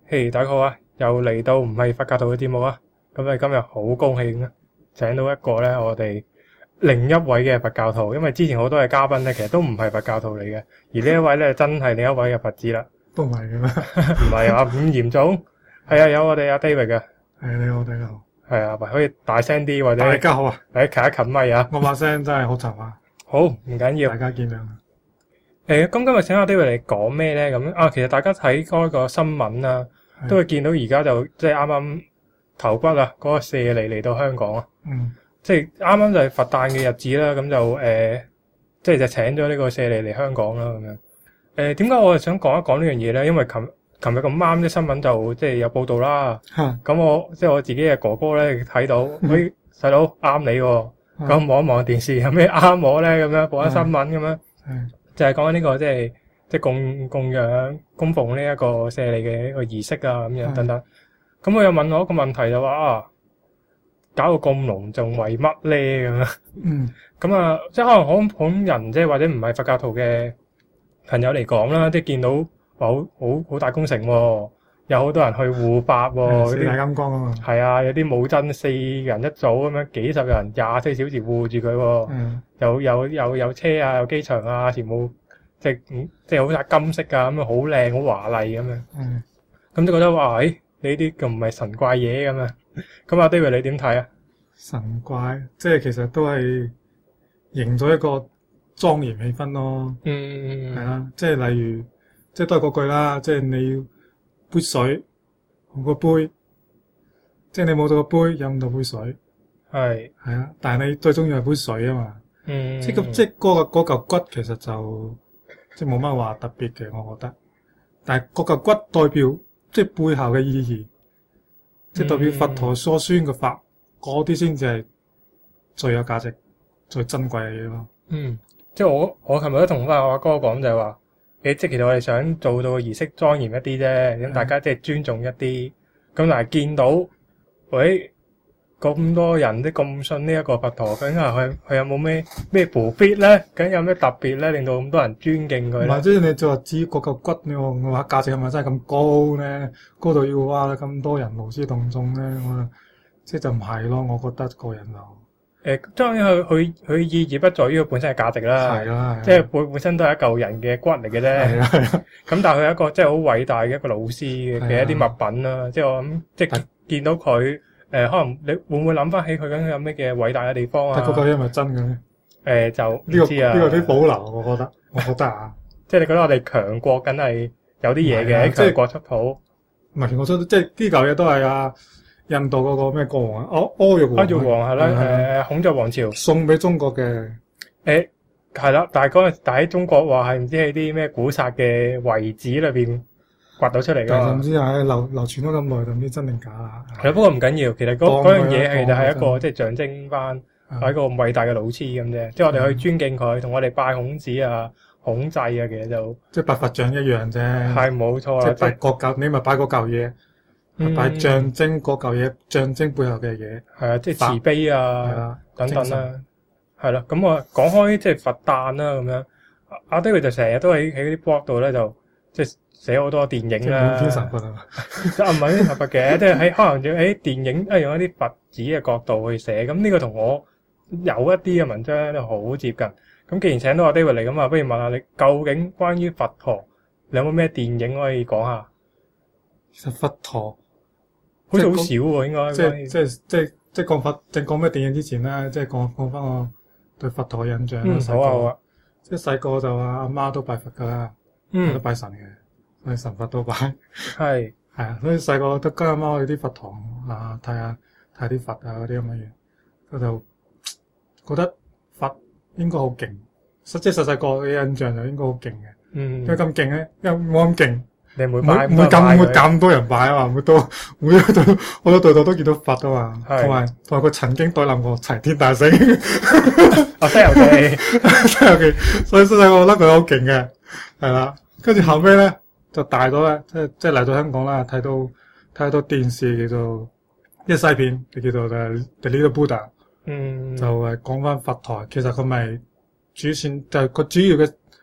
嘿，大家好啊！又嚟到唔係佛教徒嘅節目啊！咁你今日好高興啊，請到一個咧我哋另一位嘅佛教徒，因為之前好多嘅嘉賓咧，其實都唔係佛教徒嚟嘅，而呢一位咧真係另一位嘅佛子啦。 都唔係嘅咩？ 唔係啊，咁嚴重？係啊，有我哋阿 David 嘅。 係你好，大家好。 係啊，喂，可以大聲啲或者大家好啊！ 近一近咪啊！ 我把聲真係好沉啊！ 好，唔緊要， 大家見諒。 咁今日請阿 David 嚟講咩咧？咁啊，其實大家睇嗰個新聞啊，都會見到而家就即係啱啱頭骨啊，嗰個舍利嚟到香港啊，即係啱啱就係佛誕嘅日子啦，咁就即係就請咗呢個舍利嚟香港啦，咁樣。點解我係想講一講呢樣嘢咧？因為琴日咁啱啲新聞就即係有報道啦，咁我即係我自己嘅哥哥咧睇到，喂，細佬啱你喎，咁望一望電視有咩啱我咧？咁樣播緊新聞咁樣，就係講緊呢個即係供養供奉呢一個舍利嘅一個儀式啊，咁樣等等。咁佢又問我一個問題就話啊，搞到咁隆重為乜咧？咁樣。咁啊，即係可能好人即係或者唔係佛教徒嘅朋友嚟講啦，即係見到話好大工程喎，有好多人去護法喎， 四大金剛啊嘛。 係啊，有啲武僧4人一組咁樣，幾十人24小時護住佢喎。有車啊，有機場啊，全部即係好曬金色啊，咁樣好靚好華麗咁樣。咁就覺得話，呢啲咁唔係神怪嘢咁啊。咁阿 David 你點睇啊？ 神怪即係其實都係營咗一個莊嚴氣氛咯。係啦，即係例如，即係都係嗰句啦，即係你要杯水，個杯，即係你冇咗個杯，飲唔到杯水。係啊，但係你最中意係杯水啊嘛。即係嗰嚿骨其實就即係冇乜話特別嘅，我覺得。但係嗰嚿骨代表即係背後嘅意義，即係代表佛陀所宣嘅法，嗰啲先至係最有價值、最珍貴嘅嘢咯。 即係我琴日都同翻我阿哥講就係話，即係其實我哋想做到個儀式莊嚴一啲啫，咁大家即係尊重一啲。咁但係見到喂咁多人都咁信呢一個佛陀，究竟係佢有冇咩 benefit 咧？究竟有咩特別咧，令到咁多人尊敬佢咧？ 或者你就話至於嗰嚿骨，你話價值係咪真係咁高咧？高到要哇咁多人勞師動眾咧？我即係就唔係咯，我覺得個人就當然佢意義不在於佢本身嘅價值啦， 係啦， 即係本身都係一嚿人嘅骨嚟嘅啫。咁但係佢係一個即係好偉大嘅一個老師嘅一啲物品啦。即係我諗，即係見到佢。可能你會唔會諗翻起佢究竟有咩嘅偉大嘅地方啊？ 但嗰嚿嘢係咪真嘅咧？ 就唔知啊。 呢個啲保留，我覺得啊。 即係你覺得我哋強國梗係有啲嘢嘅，強國出土。 唔係，我覺得即係呢嚿嘢都係印度嗰個咩國王啊？阿育王係啦，孔雀王朝送俾中國嘅。 係啦，但係喺中國話係唔知喺啲咩古剎嘅遺址裏邊掘到出嚟㗎嘛？ 唔知係流傳咗咁耐，就唔知真定假啦。 係，不過唔緊要，其實嗰樣嘢其實係一個即係象徵翻係一個偉大嘅老師咁啫。即係我哋去尊敬佢，同我哋拜孔子啊、孔祭啊，其實就即係拜佛像一樣啫。係冇錯啦， 即係拜國教，你咪拜嗰嚿嘢，拜象徵嗰嚿嘢，象徵背後嘅嘢。係啊，即係慈悲啊等等啦。係啦，咁我講開即係佛誕啦咁樣，阿 David 就成日都喺啲 blog 度咧就即係寫好多電影啦， 滿天神佛啊嘛， 唔係滿天神佛嘅，即係喺可能要喺電影用一啲佛子嘅角度去寫，咁呢個同我有一啲嘅文章都好接近。咁既然請到阿 David 嚟咁啊，不如問下你究竟關於佛陀，你有冇咩電影可以講下？ 其實佛陀好似好少喎，應該即係講佛，即係講咩電影之前咧，即係講翻我對佛陀嘅印象。 好啊， 即係細個就話阿媽都拜佛噶啦，都拜神嘅。所以神佛都拜，係啊，所以細個都跟阿媽去啲佛堂啊，睇下啲佛啊嗰啲咁嘅嘢，我就覺得佛應該好勁，即係細個嘅印象就應該好勁嘅。因為咁勁咧，因為冇咁勁，你唔會咁多人拜啊嘛，每度好多度都見到佛啊嘛，同埋佢曾經對冧過齊天大聖。 西遊記， 所以細個覺得佢好勁嘅，係啦，跟住後尾咧。就大咗咧，即係嚟到香港啦，睇到電視叫做一西片，叫做The Little Buddha，就係講翻佛陀。其實佢咪主線就係個主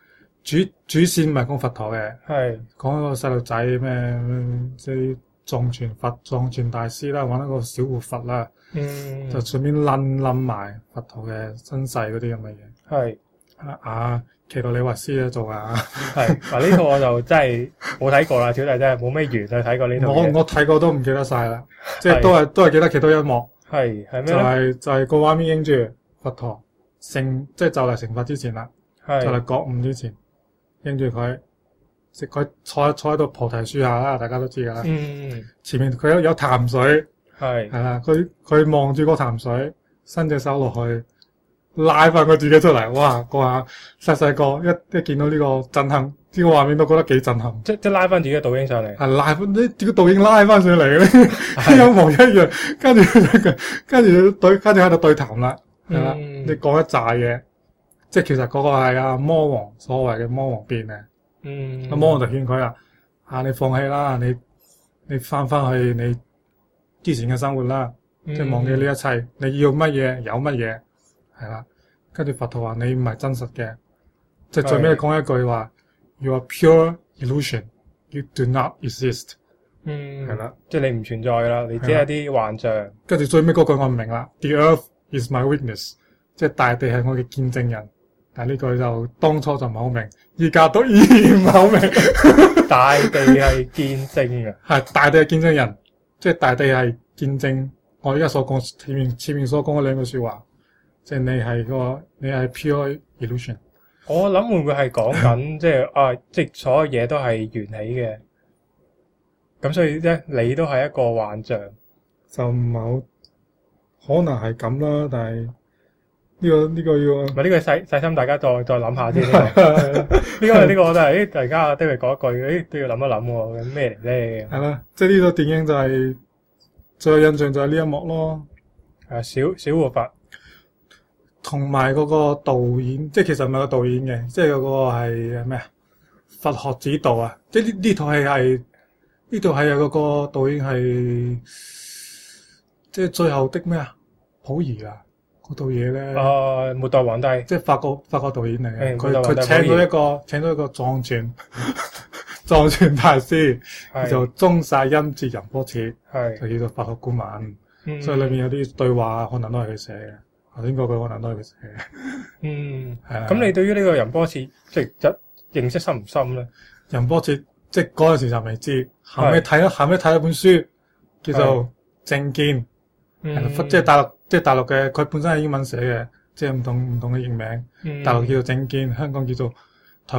主線唔係講佛陀嘅， 係講一個細路仔咩即係藏傳大師啦，玩一個小活佛啦，就順便冧埋佛陀嘅身世嗰啲咁嘅嘢。 係奇洛李維斯咧做啊， 係嗱呢套我就真係冇睇過啦，小弟真係冇咩緣去睇過呢套嘢。 我睇過都唔記得晒啦，即係都係記得其中一幕。 係咩就係個畫面影住佛陀即係就嚟成佛之前啦，就嚟覺悟之前，影住佢坐喺度菩提樹下啦，大家都知噶啦。前面佢有潭水，係啦，佢望住個潭水，伸隻手落去。拉翻佢自己出嚟，哇！嗰下細個一見到呢個震撼，呢個畫面都覺得幾震撼。 即拉翻自己嘅倒影上嚟， 係拉翻呢個倒影拉翻上嚟咧，一模一樣。跟住喺度對談啦，係啦，你講一紮嘢，即係其實嗰個係阿魔王所謂嘅魔王變嘅。阿魔王就勸佢啦，你放棄啦，你翻去你之前嘅生活啦，即係忘記呢一切，你要乜嘢有乜嘢。係啦，跟住佛陀話你唔係真實嘅，即係最尾講一句話 ，You are pure illusion, you do not exist。係啦， 即係你唔存在噶啦，你只係啲幻象。 跟住最尾嗰句我唔明啦 ，The earth is my witness， 即係大地係我嘅見證人。但係呢句就當初就唔係好明，而家都依然唔係好明。 大地係見證嘅， 係大地係見證人，即係大地係見證我而家所講前面所講嘅兩句說話。即係你係 pure illusion。 我諗會唔會係講緊即係所有嘢都係緣起嘅，咁所以咧你都係一個幻象， 就唔係好可能係咁啦。但係呢個要唔係呢個細心，大家再諗下先。呢個我都係大家都係講一句，都要諗一諗喎，咁咩嚟咧？ 係啦，即係呢套電影就係最有印象就係呢一幕咯。 小活佛。 同埋嗰個導演，即係其實唔係個導演嘅，即係嗰個係咩啊？佛學指導啊！即係呢套戲係呢套係有嗰個導演係即係最後的咩啊？溥儀啊！嗰套嘢咧， 末代皇帝， 即係法國導演嚟嘅。佢請咗一個藏傳大師，就中晒音節仁波切，就叫做佛學顧問。所以裏面有啲對話可能都係佢寫嘅。頭先嗰句可能都係佢寫嘅。係啊。咁你對於呢個仁波切即係認識深唔深咧？ 仁波切即係嗰陣時就未知，後尾睇一本書叫做《正見》，即係大陸嘅，佢本身係英文寫嘅，即係唔同嘅譯名。大陸叫做《正見》，香港叫做香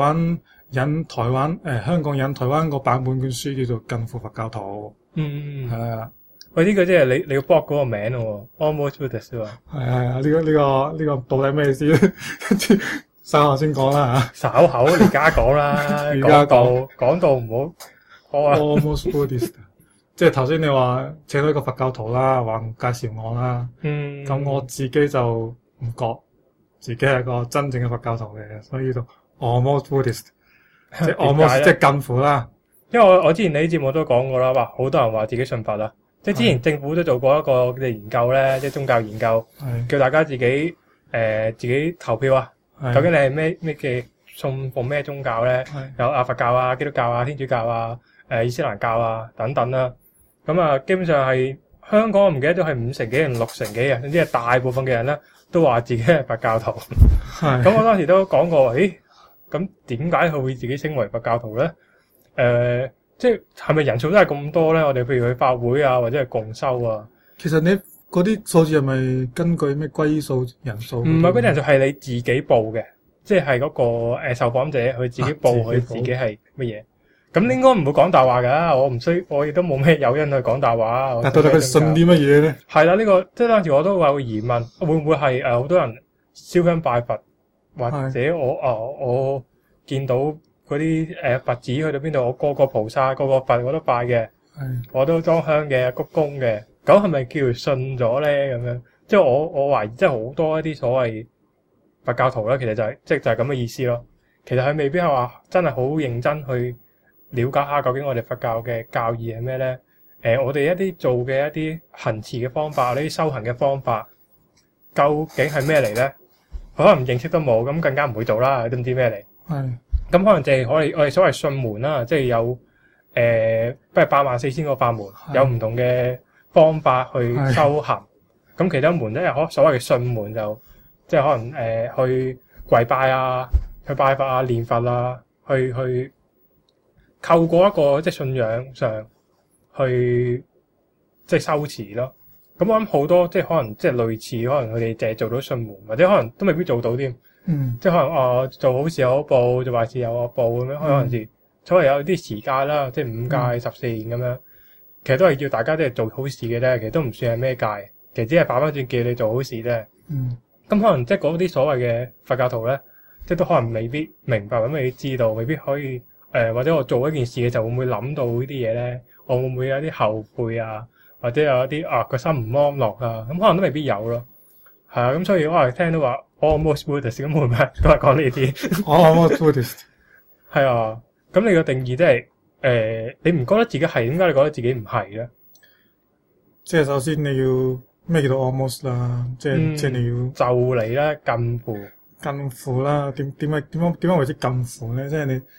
港引台灣個版本本書叫做《近乎佛教徒》。係啊。 喂，呢個即係你要 block 嗰個名咯 ，Almost Buddhist 喎。 係呢個到底咩意思？稍後先講啦嚇。稍後而家講啦，講到唔好。 Almost Buddhist， 即係頭先你話請到一個佛教徒啦，話介紹我啦。咁我自己就唔覺自己係個真正嘅佛教徒嘅，所以就 Almost Buddhist， 即係 almost 即係近乎啦。 因為我之前你啲節目都講過啦，話好多人話自己信佛啦。即係之前政府都做過一個嘅研究咧，即係宗教研究，叫大家自己投票啊。究竟你係咩嘅信奉咩宗教咧？有佛教啊、基督教啊、天主教啊、伊斯蘭教啊等等啦。咁啊，基本上係香港我唔記得咗係5成幾定6成幾啊，總之係大部分嘅人咧都話自己係佛教徒。咁我當時都講過，咁點解佢會自己稱為佛教徒咧？即係咪人數都係咁多咧？我哋譬如去法會啊，或者係共修啊。 其實你嗰啲數字係咪根據咩歸數人數？ 唔係嗰啲人數係你自己報嘅，即係嗰個受訪者佢自己報佢自己係乜嘢。咁應該唔會講大話㗎。我亦都冇咩誘因去講大話。 但到底佢信啲乜嘢咧？ 係啦，呢個即係當時我都有個疑問，會唔會係好多人燒香拜佛，或者我見到嗰啲佛寺去到邊度，我個菩薩個佛我都拜嘅，我都裝香嘅、鞠躬嘅，咁係咪叫信咗咧？咁樣即係我懷疑，即係好多一啲所謂佛教徒咧，其實就係咁嘅意思咯。其實佢未必係話真係好認真去了解下究竟我哋佛教嘅教義係咩咧？我哋一啲做嘅一啲行持嘅方法，呢啲修行嘅方法，究竟係咩嚟咧？佢可能認識都冇，咁更加唔會做啦，都唔知咩嚟。 係。 咁可能就係我哋所謂順門啦，即係有不如84,000個法門，有唔同嘅方法去修行。咁其他門咧，所謂嘅順門就即係可能去跪拜啊，去拜佛啊，念佛啊，去透過一個即係信仰上去即係修持咯。咁我諗好多即係可能即係類似，可能佢哋淨係做到順門，或者可能都未必做到添。即係可能做好事有好報，做壞事有惡報咁樣。可能時所謂有啲持戒啦，即係5戒14言咁樣，其實都係叫大家即係做好事嘅啫。其實都唔算係咩戒，其實只係擺翻轉叫你做好事啫。咁可能即係嗰啲所謂嘅佛教徒咧，即係都可能未必明白，未必知道，未必可以或者我做一件事嘅時候會唔會諗到呢啲嘢咧？我會唔會有啲後悔啊？或者有一啲個心唔安樂啊？咁可能都未必有咯。係啊，咁所以我係聽到話 almost Buddhist 咁會唔會都係講呢啲 ？almost Buddhist 係啊。咁你個定義即係你唔覺得自己係，點解你覺得自己唔係咧？ 即係首先你要咩叫做 almost 啦？即係你要就嚟啦，近乎啦。點解為之近乎咧？即係你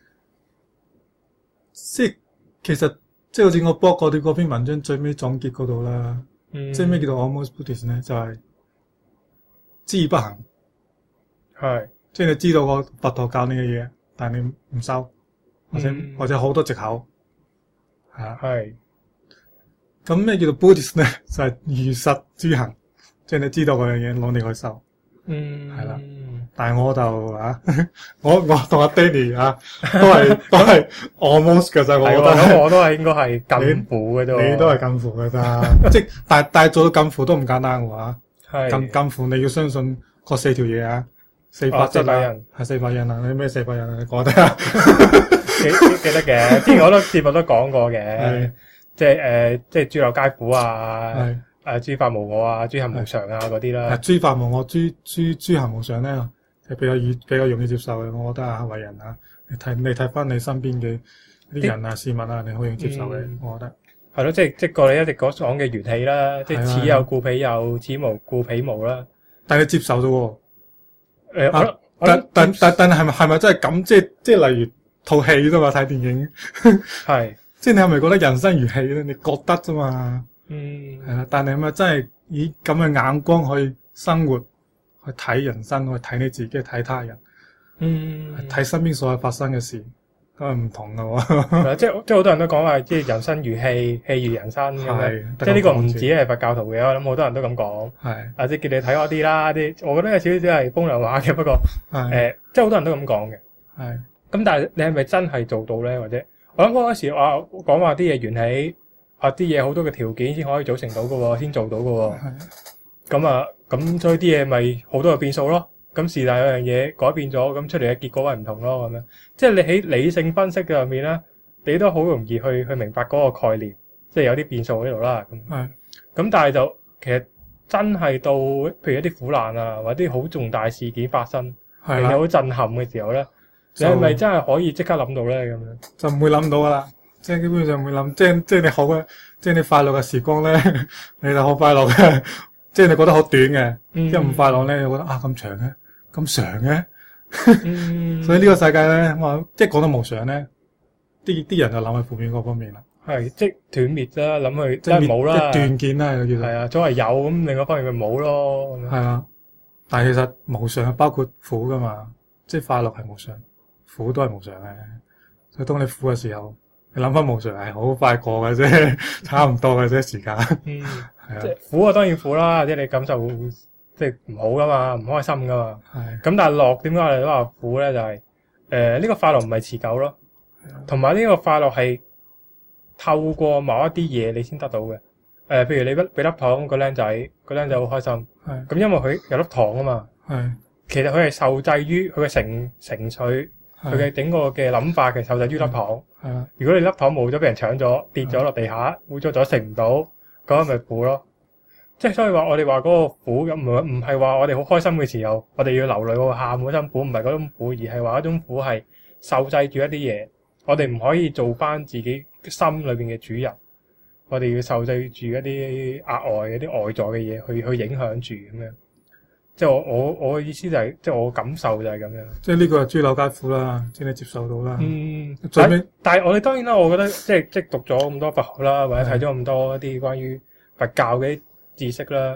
即係其實即係好似我博過嗰篇文章最尾總結嗰度啦。即係咩叫做 almost Buddhist 咧？就係知不行， 係即係你知道個佛陀教你嘅嘢，但係你唔修，或者好多藉口，係啊。 係咁咩叫做 Buddhist 咧？就係如實諸行，即係你知道嗰樣嘢，攞你去修，係啦。但係我就我同阿 Danny 都係 almost 嘅啫。我覺得我都係應該係近乎嘅啫。 你都係近乎嘅咋？即係但係做到近乎都唔簡單嘅喎。近乎你要相信嗰4條嘢4法則啊，係4法印啊。你咩4法印啊？你講得啊？ 記得嘅，之前我都節目都講過嘅，即係諸有皆苦啊，諸法無我啊，諸行無常啊嗰啲啦。 諸法無我，諸行無常咧，係比較容易接受嘅。我覺得為人你睇翻你身邊嘅啲人啊事物啊，你好容易接受嘅。我覺得係咯，即係過你一直講嘅緣起啦，即係此有故彼有，此無故彼無啦。但係你接受啫喎。但係咪真係咁？即係例如套戲啫嘛，睇電影係，即係你係咪覺得人生如戲咧？你覺得啫嘛，係啦。但係係咪真係以咁嘅眼光去生活，去睇人生，去睇你自己，睇他人，睇身邊所有發生嘅事，都係唔同噶喎。即係好多人都講話，即係人生如戲，戲如人生咁樣。即係呢個唔止係佛教徒嘅，我諗好多人都咁講。係，即係叫你睇多啲啦。我覺得有少少係風涼話嘅，不過即係好多人都咁講嘅。係。咁但係你係咪真係做到咧？或者我諗嗰時講話啲嘢緣起，啲嘢好多嘅條件先可以組成到嘅，先做到嘅。咁所以啲嘢咪好多嘅變數咯。咁是但有樣嘢改變咗，咁出嚟嘅結果係唔同咯。咁樣即係你喺理性分析嘅入面咧，你都好容易去明白嗰個概念，即係有啲變數喺度啦。咁但係就其實真係到譬如一啲苦難啊，或者啲好重大事件發生，令你好震撼嘅時候咧。你係咪真係可以即刻諗到咧？咁樣就唔會諗到噶啦，即係基本上唔會諗，即係你好嘅，即係你快樂嘅時光咧，你就好快樂嘅，即係你覺得好短嘅，即係唔快樂咧，你覺得咁長嘅，咁長嘅，所以呢個世界咧，我即係講得無常咧，啲人就諗去負面嗰方面啦，係即係斷滅啦，諗去即係冇啦，一斷見啦，叫做係啊，總係有咁，另一方面咪冇咯，係啊，但係其實無常係包括苦噶嘛，即係快樂係無常。苦都係無常嘅，所以當你苦嘅時候，你諗翻無常係好快過嘅啫，差唔多嘅啫時間。係啊，即係苦啊，當然苦啦，即係你感受即係唔好噶嘛，唔開心噶嘛。係。咁但係樂點解我哋都話苦咧？就係呢個快樂唔係持久咯，同埋呢個快樂係透過某一啲嘢你先得到嘅。譬如你俾粒糖個僆仔好開心。係。咁因為佢有粒糖啊嘛。係。其實佢係受制於佢嘅情緒。佢嘅整個嘅諗法嘅受制於粒糖，如果你粒糖冇咗，俾人搶咗，跌咗落地下，污糟咗食唔到，咁咪苦咯。即係所以話我哋話嗰個苦咁唔係話我哋好開心嘅時候，我哋要流淚喊好辛苦，唔係嗰種苦，而係話一種苦係受制住一啲嘢，我哋唔可以做翻自己心裏邊嘅主人，我哋要受制住一啲額外嘅啲外在嘅嘢去影響住咁樣。 即係我嘅意思就係，即係我感受就係咁樣。 即係呢個係豬柳街苦啦，即係你接受到啦。 但係我哋當然啦，我覺得即係讀咗咁多佛學啦，或者睇咗咁多一啲關於佛教嘅知識啦，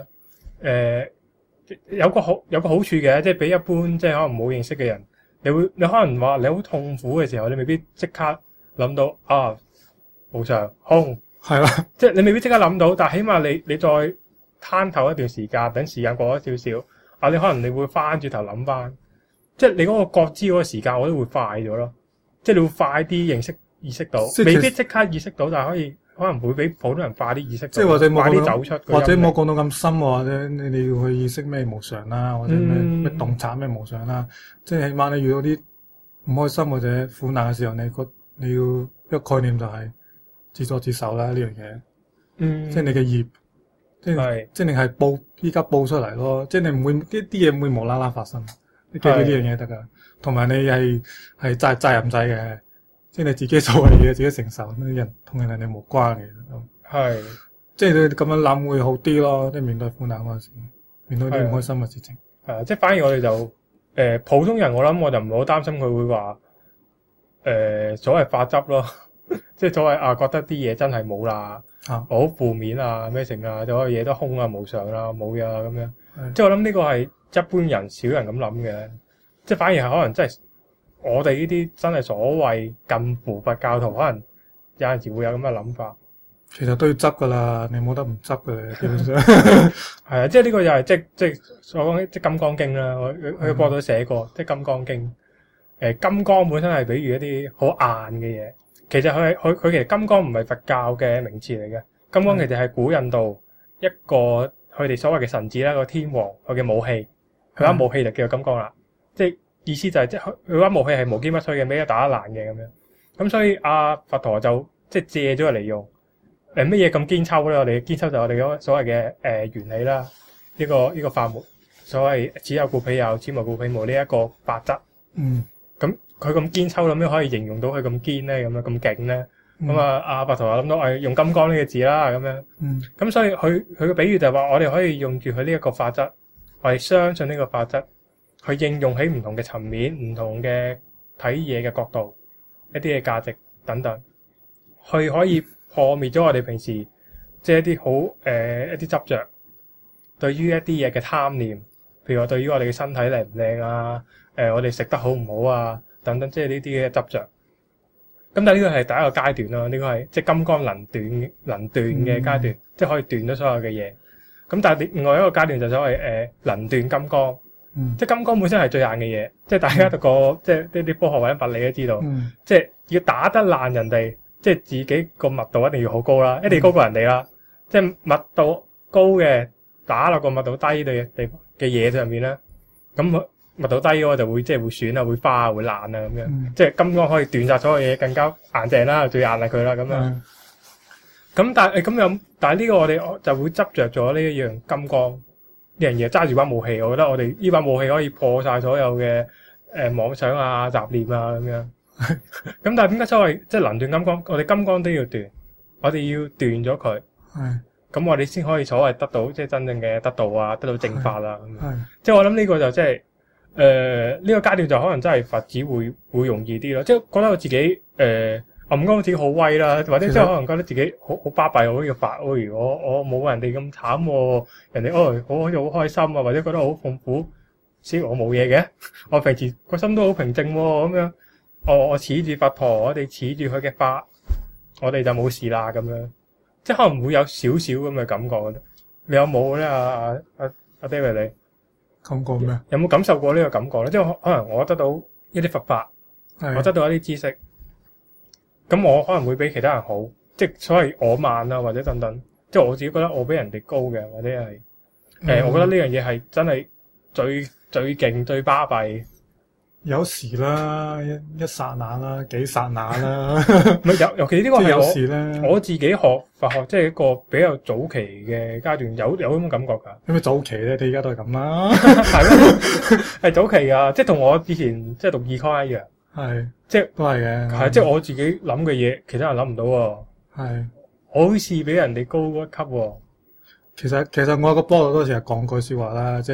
有個好處嘅，即係比一般即係可能冇認識嘅人，你可能話你好痛苦嘅時候，你未必即刻諗到啊無常空係啦， 即係你未必即刻諗到，但係起碼你再攤透一段時間，等時間過咗少少，你可能你會翻轉頭諗翻，即係你嗰個覺知嗰個時間，我都會快咗咯。即係你會快啲意識到，未必即刻意識到，但係可能會比普通人快啲意識到， 即係或者快啲走出， 或者冇講到咁深，或者你要去意識咩無常啦，或者咩動產咩無常啦，即係起碼你遇到啲唔開心或者苦難嘅時候，你要一個概念就係自作自受啦呢樣嘢。即係你嘅業，即係你係依家報出嚟咯，即係你唔會啲嘢唔會無啦啦發生，你記住呢樣嘢得噶。同埋你係責任制嘅，即係你自己做嘅嘢自己承受，啲人同人哋無關嘅。 係， 即係你咁樣諗會好啲咯，即係面對苦難嗰陣時，面對啲唔開心嘅事情。 係啊，即係反而我哋就普通人，我諗我就唔係好擔心佢會話所謂化執咯，即係所謂覺得啲嘢真係冇啦，好負面啊咩成啊，所有嘢都空啊無常啦冇嘢啊咁樣。即係我諗呢個係一般人少人咁諗嘅。即係反而係可能真係我哋呢啲真係所謂近乎佛教徒，可能有陣時會有咁嘅諗法。 其實都要執噶啦，你冇得唔執嘅，基本上係啊，即係呢個又係即係所講即係《金剛經》啦。我佢報道寫過，即係《金剛經》。金剛本身係比喻一啲好硬嘅嘢。其實佢其實金剛唔係佛教嘅名詞嚟嘅。金剛其實係古印度一個佢哋所謂嘅神祇啦，個天王佢嘅武器，佢把武器就叫做金剛啦。即係意思就係即係佢把武器係無堅不摧嘅，咩都打得爛嘅咁樣。咁所以佛陀就即係借咗佢嚟用。乜嘢咁堅抽咧？我哋堅抽就係我哋嗰所謂嘅緣起啦。呢個法門，所謂此有故彼有，此無故彼無呢一個法則。咁佢咁堅抽，咁樣可以形容到佢咁堅咧，咁樣咁勁咧。咁佛陀就諗到用金剛呢個字啦，咁樣。咁所以佢嘅比喻就係話，我哋可以用住佢呢一個法則，我哋相信呢個法則。去應用喺唔同嘅層面、唔同嘅睇嘢嘅角度、一啲嘅價值等等，去可以破滅咗我哋平時即係一啲好一啲執着，對於一啲嘢嘅貪念，譬如話對於我哋嘅身體靚唔靚啊，我哋食得好唔好啊等等，即係呢啲嘅執着。咁但係呢個係第一個階段咯，呢個係即係金剛能斷嘅階段，即係可以斷咗所有嘅嘢。咁但係另外一個階段就所謂能斷金剛。即係金剛本身係最硬嘅嘢，即係大家讀過即係啲科學或者物理都知道，即係要打得爛人哋，即係自己個密度一定要好高啦，一定要高過人哋啦。即係密度高嘅打落個密度低嘅嘢上面咧，咁密度低嗰個就會即係會損啊、會花啊、會爛啊咁樣。即係金剛可以斷晒所有嘢，更加硬淨啦，最硬係佢啦咁樣。咁但係呢個我哋就會執着咗呢一樣金剛。呢樣嘢揸住把武器，我覺得我哋呢把武器可以破晒所有嘅妄想啊、雜念啊咁樣。咁但係點解所謂即係能斷金剛？我哋金剛都要斷，我哋要斷咗佢。咁我哋先可以所謂得到即係真正嘅得道啊，得到正法啦。即係我諗呢個就即係呢個階段就可能真係佛子會容易啲咯。即係覺得我自己唔覺得自己好威啦，或者即係可能覺得自己好巴閉，好似佛，如果我冇人哋咁慘，人哋好似好開心啊，或者覺得好痛苦，只我冇嘢嘅，我平時個心都好平靜咁樣，我恃住佛陀，我哋恃住佢嘅法，我哋就冇事啦咁樣，即係可能會有少少咁嘅感覺。你有冇咧？阿 David 你感覺咩？ 有冇感受過呢個感覺咧？即係可能我得到一啲佛法，我得到一啲知識。咁我可能會比其他人好，即係所謂我慢啊，或者等等，即係我自己覺得我比人哋高嘅，或者係我覺得呢樣嘢係真係最勁、最巴閉。 有時啦，一剎那啦，幾剎那啦。 尤其呢個係有時咧， 我自己學佛學，即係一個比較早期嘅階段，有咁種感覺㗎。 有咩早期咧？你而家都係咁啦。 係咩？係早期㗎，即係同我之前即係讀 Econ 一樣。 係， 即係都係嘅。 係，即係我自己諗嘅嘢，其他人諗唔到喎。 係， 我好似比人哋高一級喎。 其實我個波嗰時係講句説話啦，即係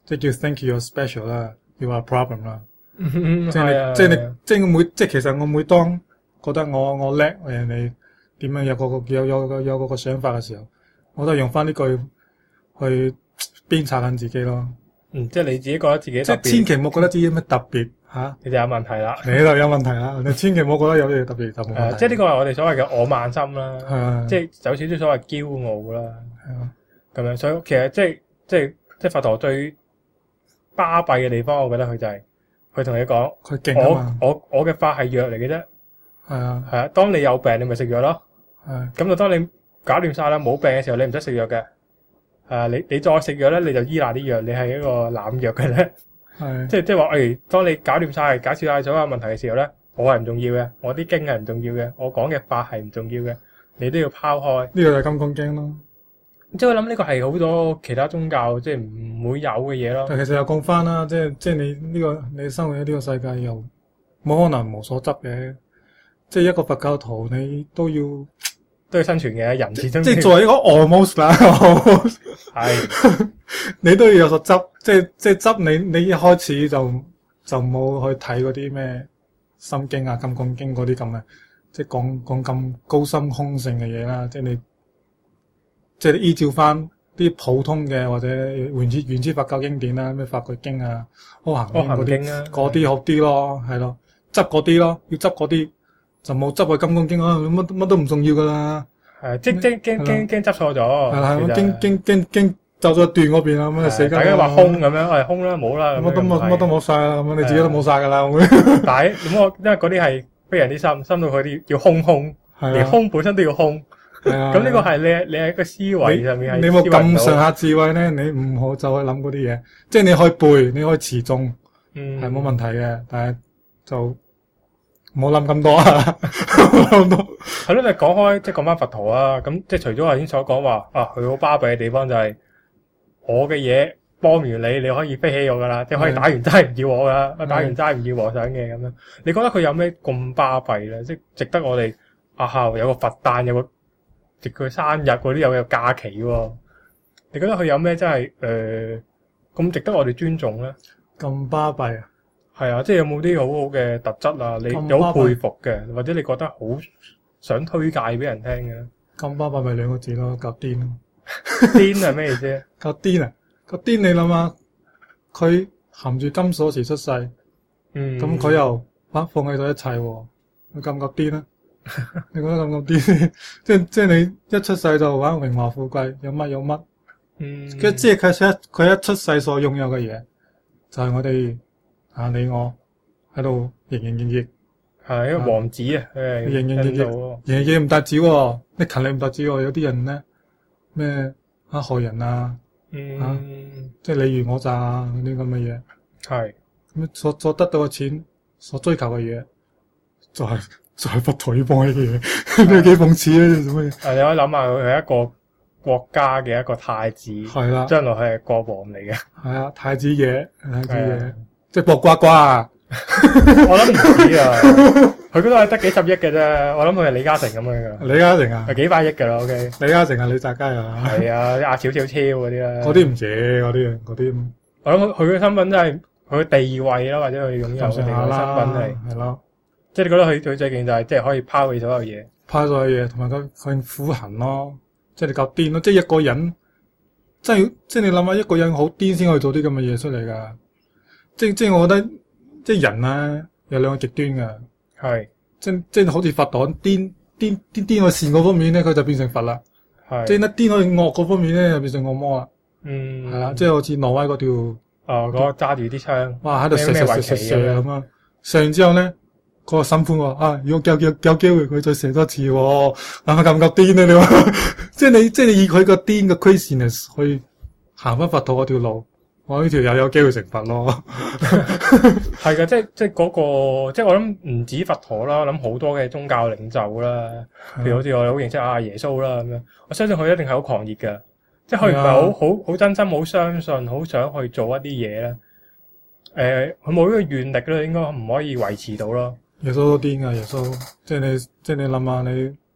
即係叫 think you're special 啦，you are a problem 啦。 即係其實我每當覺得我叻，人哋點樣有嗰個想法嘅時候，我都係用翻呢句去鞭策緊自己咯。 即係你自己覺得自己即係千祈唔好覺得自己咩特別嚇， 你就有問題啦。 你就有問題啦，你千祈唔好覺得有啲特別就冇問題。 即係呢個係我哋所謂嘅我慢心啦，即係有少少所謂驕傲啦。咁樣，所以其實即係佛陀最巴閉嘅地方，我覺得佢就係佢同你講， 佢勁啊嘛， 我嘅法係藥嚟嘅啫。 係啊， 當你有病，你咪食藥咯。咁就當你搞掂晒啦，冇病嘅時候，你唔使食藥嘅。你再食藥咧，你就依賴啲藥，你係一個濫藥嘅咧。即係話，當你搞掂晒、解決晒所有問題嘅時候咧，我係唔重要嘅，我啲經係唔重要嘅，我講嘅法係唔重要嘅，你都要拋開。呢個就係金剛經咯。 即係我諗呢個係好多其他宗教即係唔會有嘅嘢咯。 但其實又講翻啦，即係你生活喺呢個世界又冇可能無所執嘅。即係一個佛教徒，你都要生存嘅，人始終即係作為一個 almost 啦，係你都要有所執。即係執你一開始就冇去睇嗰啲咩心經啊、金剛經嗰啲咁嘅，即係講咁高深空性嘅嘢啦。即係你依照翻啲普通嘅或者原始佛教經典啦，咩法句經啊、阿含經嗰啲好啲咯，係咯，執嗰啲咯，要執嗰啲就冇執去金剛經啊，乜都唔重要噶啦。係即驚執錯咗。係經走咗一段嗰邊啦，咁就死緊。大家話空咁樣，空啦，冇啦，乜都冇晒啦，咁你自己都冇晒噶啦。但係咁因為嗰啲係非常之深到佢啲要空，連空本身都要空。咁呢個係你喺個思維上面係你冇咁上下智慧咧，你唔好就去諗嗰啲嘢。即係你可以背，你可以持誦，係冇問題嘅。但係就唔好諗咁多啊！諗多係咯，你講開即係講翻佛陀啊。咁即係除咗頭先所講話佢好巴閉嘅地方就係我嘅嘢幫完你可以飛起我噶啦，即係可以打完齋唔要我噶，打完齋唔要和尚嘅咁樣。你覺得佢有咩咁巴閉咧？即係值得我哋有個佛誕有個。佢生日嗰啲有假期喎，你覺得佢有咩真係咁值得我哋尊重咧？咁巴閉啊？係啊，即係有冇啲好好嘅特質啊？你有好佩服嘅，或者你覺得好想推介俾人聽嘅咧？咁巴閉咪兩個字咯，夠癲咯！癲係咩意思？夠癲啊！夠癲你諗下，佢含住金鎖匙出世，咁佢又放棄咗一切喎，佢夠唔夠癲啊？你覺得咁啲，即係你一出世就玩榮華富貴，有乜有乜，即係佢一出世所擁有嘅嘢，就係我哋你我喺度營營役役，係一個王子啊，營營役役，營營役役唔單止喎，你勤力唔單止喎，有啲人咧咩害人啊，即係你虞我詐啊嗰啲咁嘅嘢，係咁所得到嘅錢，所追求嘅嘢，就係佛陀要幫佢嘅嘢，你幾諷刺咧？做乜嘢？你可以諗下，佢係一個國家嘅一個太子，係啦，將來佢係國王嚟嘅。係啊，太子爺，即係薄瓜瓜啊！我諗唔止啊，佢嗰度係得幾十億嘅啫。我諗佢係李嘉誠咁樣噶。李嘉誠啊？係幾百億噶啦 ，OK。李嘉誠啊，李澤楷啊？係啊，啲阿小超嗰啲啦。嗰啲唔止，嗰啲。我諗佢嘅身份真係佢嘅地位啦，或者佢擁有嘅身份係咯。即係你覺得佢最勁就係即係可以拋棄所有嘢，拋所有嘢，同埋佢苦行咯。即係你夠癲咯！即係一個人，即係你諗下，一個人好癲先可以做啲咁嘅嘢出嚟噶。即係我覺得，即係人啊有兩個極端噶。係，即係好似佛陀癲去善嗰方面咧，佢就變成佛啦。係，即係一癲去惡嗰方面咧，就變成惡魔啦。係啦，即係好似挪威嗰條嗰個揸住啲槍，哇喺度射咁啊！射完之後咧。個審判話如果有機會佢再射多次，夠唔夠癲啊？你話，即係你以佢個癲嘅 craziness 去行翻佛陀嗰條路，我呢條又有機會成佛咯。係嘅，即係嗰個，即係我諗唔止佛陀啦，我諗好多嘅宗教領袖啦，譬如好似我哋好認識耶穌啦咁樣，我相信佢一定係好狂熱嘅，即係佢唔係好真心、好相信、好想去做一啲嘢咧。佢冇呢個願力咧，應該唔可以維持到咯。耶穌都癲噶，耶穌即係你諗下，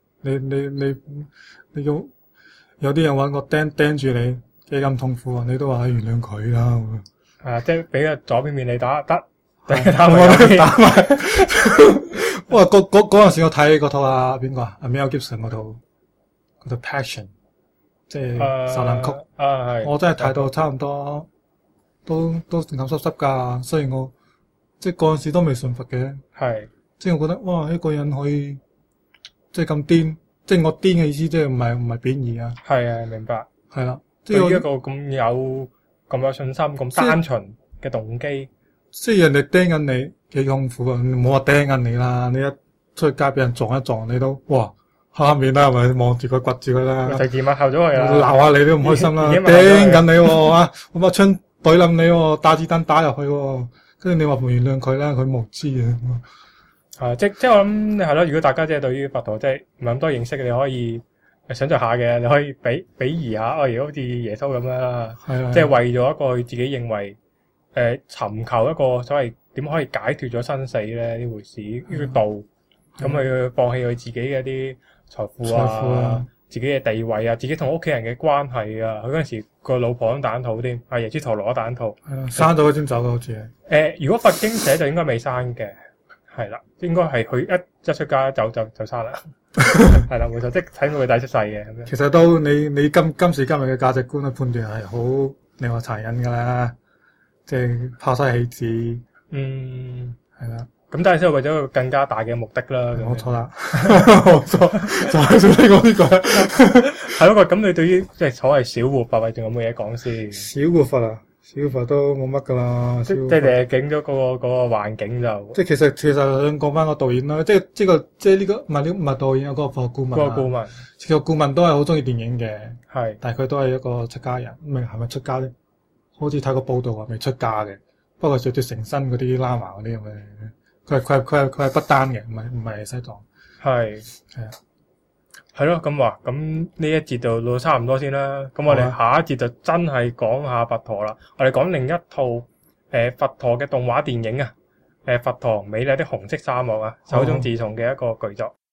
你有啲人揾個釘住你，幾咁痛苦啊！你都話原諒佢啦， 即係俾個左邊面你打得， 打埋。哇！嗰陣時我睇嗰套邊個啊？Mel Gibson 嗰套Passion， 即係受難曲。 係。 我真係睇到差唔多，都眼濕濕㗎。雖然我即係嗰陣時都未信佛嘅。係。即係我覺得哇，一個人可以即係咁癲，即係我癲嘅意思，即係唔係貶義啊。係啊，明白。係啦，即係一個咁有信心、咁單純嘅動機。即係人哋盯緊你幾痛苦啊！唔好話盯緊你啦，你一出去街俾人撞一撞，你都哇下面啦，係咪望住佢掘住佢啦？提前問候咗佢啦，鬧下你都唔開心啦，盯緊你喎啊！我把槍懟冧你喎，打子彈打入去喎，跟住你話唔原諒佢啦，佢無知嘅。即係我諗係咯，如果大家即係對於佛陀即係唔係咁多認識嘅，你可以想像下嘅，你可以比擬下，如果好似耶穌咁樣啦，即係為咗一個佢自己認為尋求一個所謂點可以解脫咗生死咧呢回事呢個道，咁佢放棄佢自己嘅一啲財富啊，自己嘅地位啊，自己同屋企人嘅關係啊，佢嗰陣時個老婆都打緊肚添，阿耶輸陀羅都打緊肚，生咗先走嘅好似。如果佛經寫就應該未生嘅，係啦，應該係佢一出家就生啦，係啦冇錯，即係睇到佢大出世嘅咁樣。其實都你今時今日嘅價值觀嘅判斷係好令我殘忍㗎啦。即係拋妻棄子，係啦。咁但係先係為咗一個更加大嘅目的啦。冇錯啦，冇錯，就係想講呢個。係咯，咁你對於即係所謂小活佛，仲有冇嘢講先？小活佛啊，小活佛都冇乜噶啦。即係景咗嗰個環境就。即係其實想講翻個導演啦，即係呢個唔係導演，嗰個佛學顧問。個顧問，其實顧問都係好中意電影嘅，係，但係佢都係一個出家人，係咪出家咧？好似睇個報道話未出家嘅，不過着住成身嗰啲喇嘛嗰啲咁嘅，佢係不丹嘅，唔係西藏。係啊，係咯，咁呢一節就到差唔多先啦。咁我哋下一節就真係講下佛陀啦。我哋講另一套佛陀嘅動畫電影啊，佛陀美麗的紅色沙漠啊，手冢治蟲嘅一個巨作。